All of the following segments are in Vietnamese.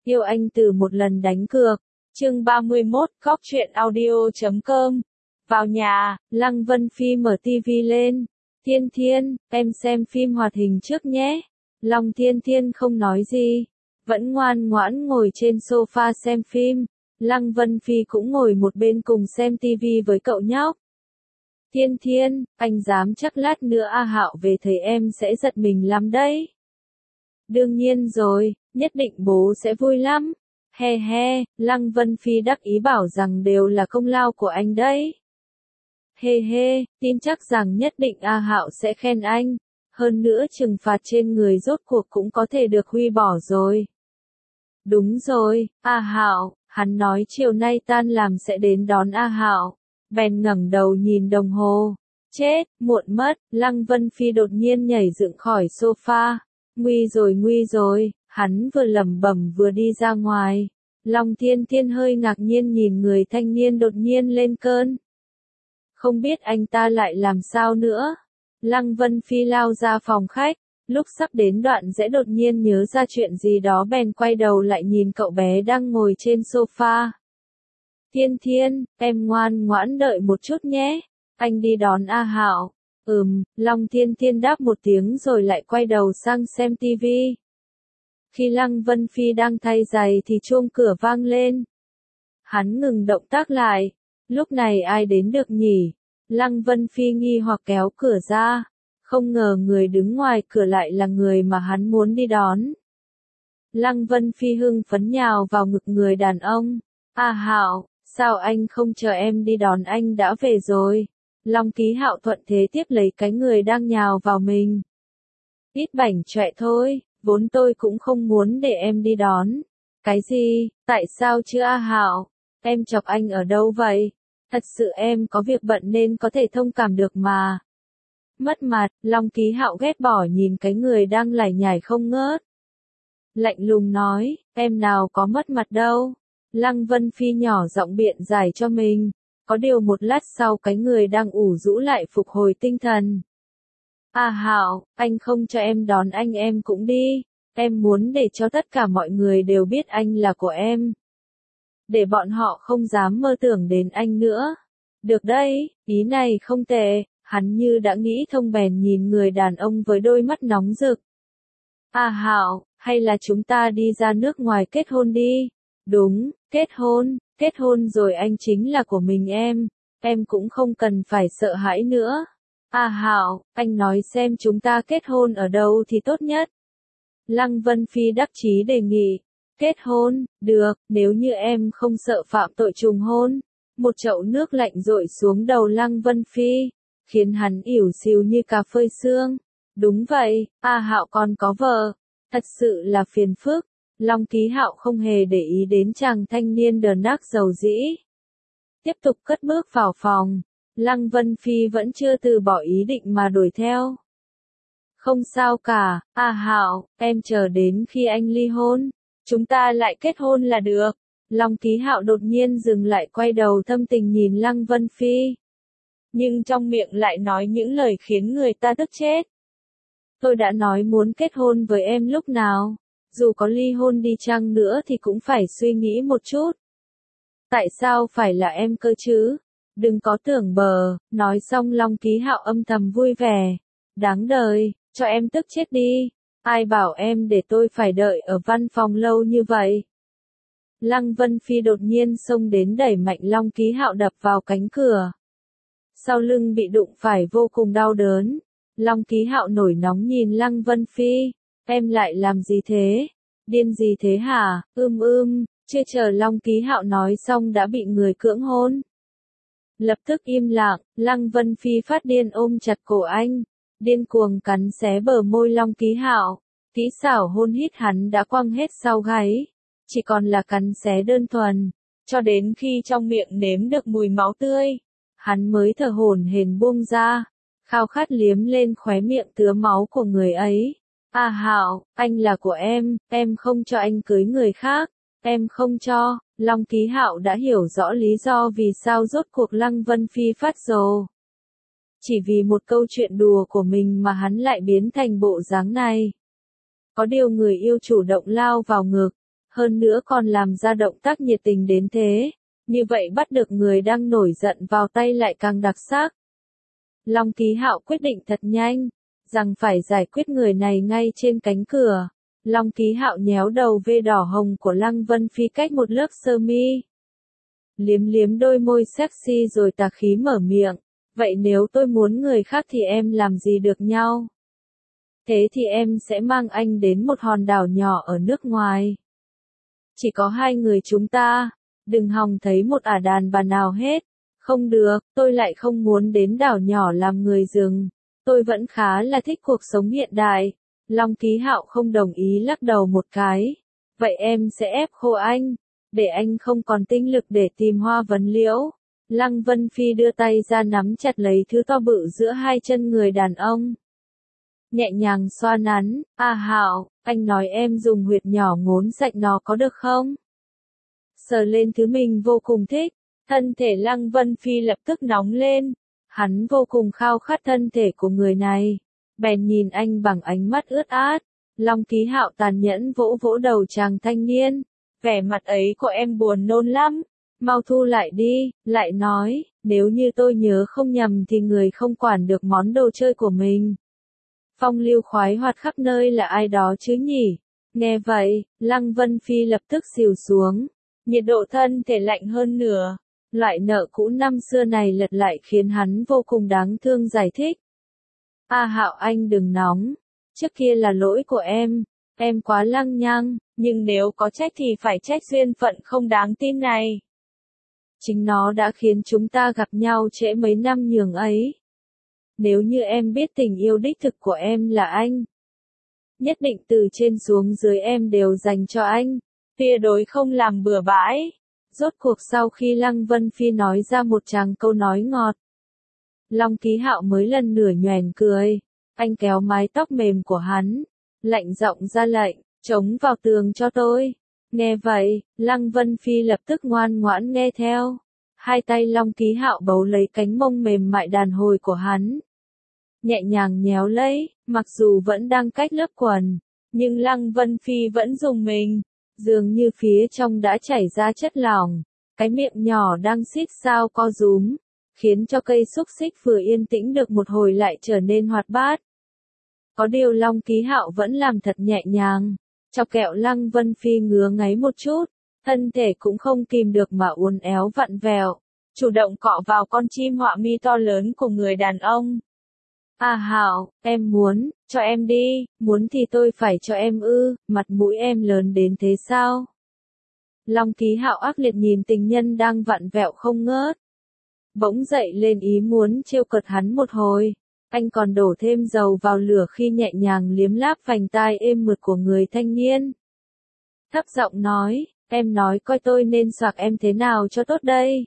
Yêu anh từ một lần đánh cược. Chương 31, Góc truyện audio.com. Vào nhà, Lăng Vân Phi mở tivi lên. Thiên Thiên, em xem phim hoạt hình trước nhé. Long Thiên Thiên không nói gì, vẫn ngoan ngoãn ngồi trên sofa xem phim. Lăng Vân Phi cũng ngồi một bên cùng xem tivi với cậu nhóc. Thiên Thiên, anh dám chắc lát nữa A Hạo về thấy em sẽ giật mình lắm đấy. Đương nhiên rồi, nhất định bố sẽ vui lắm. He he, Lăng Vân Phi đắc ý bảo rằng đều là công lao của anh đấy. He he, tin chắc rằng nhất định A Hạo sẽ khen anh. Hơn nữa trừng phạt trên người rốt cuộc cũng có thể được huy bỏ rồi. Đúng rồi, A Hạo, hắn nói chiều nay tan làm sẽ đến đón A Hạo. Bèn ngẩng đầu nhìn đồng hồ. Chết, muộn mất, Lăng Vân Phi đột nhiên nhảy dựng khỏi sofa. Nguy rồi, hắn vừa lẩm bẩm vừa đi ra ngoài. Long Thiên Thiên hơi ngạc nhiên nhìn người thanh niên đột nhiên lên cơn. Không biết anh ta lại làm sao nữa. Lăng Vân Phi lao ra phòng khách, lúc sắp đến đoạn rẽ đột nhiên nhớ ra chuyện gì đó bèn quay đầu lại nhìn cậu bé đang ngồi trên sofa. Thiên Thiên, em ngoan ngoãn đợi một chút nhé, anh đi đón A Hạo. Long Thiên Thiên đáp một tiếng rồi lại quay đầu sang xem tivi. Khi Lăng Vân Phi đang thay giày thì chuông cửa vang lên. Hắn ngừng động tác lại. Lúc này ai đến được nhỉ? Lăng Vân Phi nghi hoặc kéo cửa ra. Không ngờ người đứng ngoài cửa lại là người mà hắn muốn đi đón. Lăng Vân Phi hưng phấn nhào vào ngực người đàn ông. A Hạo, sao anh không chờ em đi đón, anh đã về rồi. Long Ký Hạo thuận thế tiếp lấy cái người đang nhào vào mình. Ít bảnh chọe thôi, vốn tôi cũng không muốn để em đi đón. Cái gì, tại sao chứ A Hạo? Em chọc anh ở đâu vậy? Thật sự em có việc bận nên có thể thông cảm được mà. Mất mặt, Long Ký Hạo ghét bỏ nhìn cái người đang lải nhải không ngớt. Lạnh lùng nói, em nào có mất mặt đâu. Lăng Vân Phi nhỏ giọng biện giải cho mình. Có điều một lát sau cái người đang ủ rũ lại phục hồi tinh thần. A Hạo, anh không cho em đón anh em cũng đi. Em muốn để cho tất cả mọi người đều biết anh là của em. Để bọn họ không dám mơ tưởng đến anh nữa. Được đấy, ý này không tệ. Hắn như đã nghĩ thông bèn nhìn người đàn ông với đôi mắt nóng rực. A Hạo, hay là chúng ta đi ra nước ngoài kết hôn đi. Đúng, kết hôn rồi anh chính là của mình em cũng không cần phải sợ hãi nữa. A Hạo, anh nói xem chúng ta kết hôn ở đâu thì tốt nhất. Lăng Vân Phi đắc chí đề nghị. Kết hôn, được, nếu như em không sợ phạm tội trùng hôn. Một chậu nước lạnh dội xuống đầu Lăng Vân Phi, khiến hắn ỉu xìu như cà phơi xương. Đúng vậy, A Hạo còn có vợ, thật sự là phiền phức. Long Ký Hạo không hề để ý đến chàng thanh niên đờn đác dầu dĩ. Tiếp tục cất bước vào phòng, Lăng Vân Phi vẫn chưa từ bỏ ý định mà đuổi theo. Không sao cả, A Hạo, em chờ đến khi anh ly hôn, chúng ta lại kết hôn là được. Long Ký Hạo đột nhiên dừng lại quay đầu thâm tình nhìn Lăng Vân Phi. Nhưng trong miệng lại nói những lời khiến người ta tức chết. Tôi đã nói muốn kết hôn với em lúc nào, dù có ly hôn đi chăng nữa thì cũng phải suy nghĩ một chút. Tại sao phải là em cơ chứ? Đừng có tưởng bờ, nói xong Long Ký Hạo âm thầm vui vẻ. Đáng đời, cho em tức chết đi. Ai bảo em để tôi phải đợi ở văn phòng lâu như vậy? Lăng Vân Phi đột nhiên xông đến đẩy mạnh Long Ký Hạo đập vào cánh cửa. Sau lưng bị đụng phải vô cùng đau đớn. Long Ký Hạo nổi nóng nhìn Lăng Vân Phi. Em lại làm gì thế? Điên gì thế hả? Chưa chờ Long Ký Hạo nói xong đã bị người cưỡng hôn. Lập tức im lặng, Lăng Vân Phi phát điên ôm chặt cổ anh, điên cuồng cắn xé bờ môi Long Ký Hạo. Kỹ xảo hôn hít hắn đã quăng hết sau gáy, chỉ còn là cắn xé đơn thuần, cho đến khi trong miệng nếm được mùi máu tươi, hắn mới thở hổn hển buông ra, khao khát liếm lên khóe miệng tứa máu của người ấy. A Hạo, anh là của em không cho anh cưới người khác, em không cho. Long Ký Hạo đã hiểu rõ lý do vì sao rốt cuộc Lăng Vân Phi phát rồ. Chỉ vì một câu chuyện đùa của mình mà hắn lại biến thành bộ dáng này. Có điều người yêu chủ động lao vào ngực, hơn nữa còn làm ra động tác nhiệt tình đến thế. Như vậy bắt được người đang nổi giận vào tay lại càng đặc sắc. Long Ký Hạo quyết định thật nhanh, rằng phải giải quyết người này ngay trên cánh cửa. Long Ký Hạo nhéo đầu vê đỏ hồng của Lăng Vân Phi cách một lớp sơ mi. Liếm liếm đôi môi sexy rồi tà khí mở miệng. Vậy nếu tôi muốn người khác thì em làm gì được nhau? Thế thì em sẽ mang anh đến một hòn đảo nhỏ ở nước ngoài. Chỉ có hai người chúng ta, đừng hòng thấy một ả đàn bà nào hết. Không được, tôi lại không muốn đến đảo nhỏ làm người rừng. Tôi vẫn khá là thích cuộc sống hiện đại. Long Ký Hạo không đồng ý lắc đầu một cái. Vậy em sẽ ép khô anh, để anh không còn tinh lực để tìm hoa vấn liễu. Lăng Vân Phi đưa tay ra nắm chặt lấy thứ to bự giữa hai chân người đàn ông. Nhẹ nhàng xoa nắn, Hạo, anh nói em dùng huyệt nhỏ ngốn sạch nó có được không? Sờ lên thứ mình vô cùng thích, thân thể Lăng Vân Phi lập tức nóng lên. Hắn vô cùng khao khát thân thể của người này. Bèn nhìn anh bằng ánh mắt ướt át. Long Ký Hạo tàn nhẫn vỗ vỗ đầu chàng thanh niên. Vẻ mặt ấy của em buồn nôn lắm. Mau thu lại đi, lại nói, nếu như tôi nhớ không nhầm thì người không quản được món đồ chơi của mình. Phong lưu khoái hoạt khắp nơi là ai đó chứ nhỉ? Nghe vậy, Lăng Vân Phi lập tức xỉu xuống. Nhiệt độ thân thể lạnh hơn nửa. Loại nợ cũ năm xưa này lật lại khiến hắn vô cùng đáng thương giải thích. Hạo anh đừng nóng. Trước kia là lỗi của em quá lăng nhăng, nhưng nếu có trách thì phải trách duyên phận không đáng tin này. Chính nó đã khiến chúng ta gặp nhau trễ mấy năm nhường ấy. Nếu như em biết tình yêu đích thực của em là anh, nhất định từ trên xuống dưới em đều dành cho anh, tuyệt đối không làm bừa bãi. Rốt cuộc sau khi Lăng Vân Phi nói ra một tràng câu nói ngọt, Long Ký Hạo mới lần nửa nhoẻn cười. Anh kéo mái tóc mềm của hắn, lạnh giọng ra lệnh, chống vào tường cho tôi. Nghe vậy, Lăng Vân Phi lập tức ngoan ngoãn nghe theo. Hai tay Long Ký Hạo bấu lấy cánh mông mềm mại đàn hồi của hắn. Nhẹ nhàng nhéo lấy, mặc dù vẫn đang cách lớp quần, nhưng Lăng Vân Phi vẫn rùng mình. Dường như phía trong đã chảy ra chất lỏng, cái miệng nhỏ đang xít sao co rúm, khiến cho cây xúc xích vừa yên tĩnh được một hồi lại trở nên hoạt bát. Có điều Long Ký Hạo vẫn làm thật nhẹ nhàng, chọc kẹo Lăng Vân Phi ngứa ngáy một chút, thân thể cũng không kìm được mà uốn éo vặn vẹo, chủ động cọ vào con chim họa mi to lớn của người đàn ông. Hạo, em muốn, cho em đi, muốn thì tôi phải cho em ư, mặt mũi em lớn đến thế sao? Long Ký Hạo ác liệt nhìn tình nhân đang vặn vẹo không ngớt. Bỗng dậy lên ý muốn trêu cợt hắn một hồi. Anh còn đổ thêm dầu vào lửa khi nhẹ nhàng liếm láp vành tai êm mượt của người thanh niên. Thấp giọng nói, em nói coi tôi nên xoạc em thế nào cho tốt đây?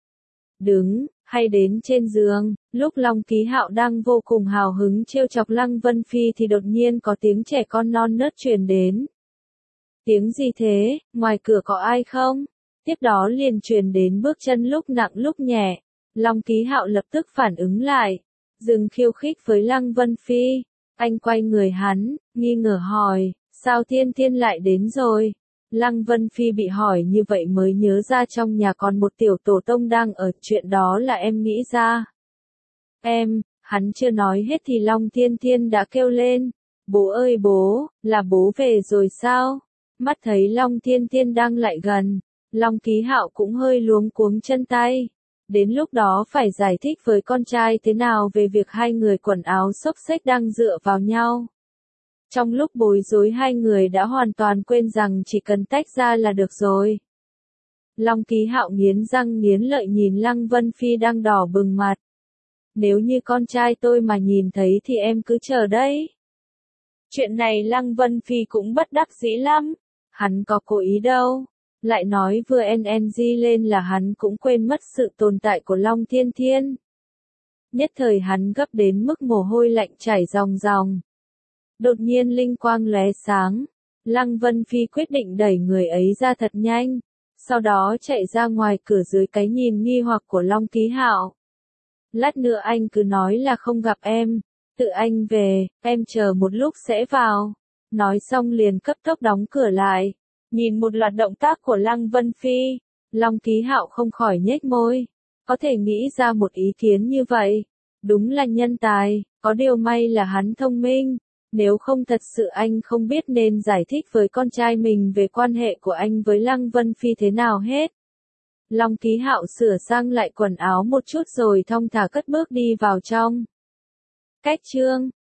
Đứng, hay đến trên giường, lúc Long Ký Hạo đang vô cùng hào hứng trêu chọc Lăng Vân Phi thì đột nhiên có tiếng trẻ con non nớt truyền đến. Tiếng gì thế, ngoài cửa có ai không? Tiếp đó liền truyền đến bước chân lúc nặng lúc nhẹ. Long Ký Hạo lập tức phản ứng lại, dừng khiêu khích với Lăng Vân Phi. Anh quay người hắn, nghi ngờ hỏi, sao Thiên Thiên lại đến rồi? Lăng Vân Phi bị hỏi như vậy mới nhớ ra trong nhà còn một tiểu tổ tông đang ở, chuyện đó là em nghĩ ra. Hắn chưa nói hết thì Long Thiên Thiên đã kêu lên, bố ơi bố, là bố về rồi sao? Mắt thấy Long Thiên Thiên đang lại gần, Long Ký Hạo cũng hơi luống cuống chân tay. Đến lúc đó phải giải thích với con trai thế nào về việc hai người quần áo xốc xếch đang dựa vào nhau. Trong lúc bối rối hai người đã hoàn toàn quên rằng chỉ cần tách ra là được rồi. Long Ký Hạo nghiến răng nghiến lợi nhìn Lăng Vân Phi đang đỏ bừng mặt. Nếu như con trai tôi mà nhìn thấy thì em cứ chờ đấy. Chuyện này Lăng Vân Phi cũng bất đắc dĩ lắm. Hắn có cố ý đâu. Lại nói vừa NNG lên là hắn cũng quên mất sự tồn tại của Long Thiên Thiên. Nhất thời hắn gấp đến mức mồ hôi lạnh chảy ròng ròng. Đột nhiên linh quang lóe sáng. Lăng Vân Phi quyết định đẩy người ấy ra thật nhanh. Sau đó chạy ra ngoài cửa dưới cái nhìn nghi hoặc của Long Ký Hạo. Lát nữa anh cứ nói là không gặp em. Tự anh về, em chờ một lúc sẽ vào. Nói xong liền cấp tốc đóng cửa lại. Nhìn một loạt động tác của Lăng Vân Phi, Long Ký Hạo không khỏi nhếch môi. Có thể nghĩ ra một ý kiến như vậy. Đúng là nhân tài, có điều may là hắn thông minh. Nếu không thật sự anh không biết nên giải thích với con trai mình về quan hệ của anh với Lăng Vân Phi thế nào hết. Long Ký Hạo sửa sang lại quần áo một chút rồi thong thả cất bước đi vào trong. Cách chương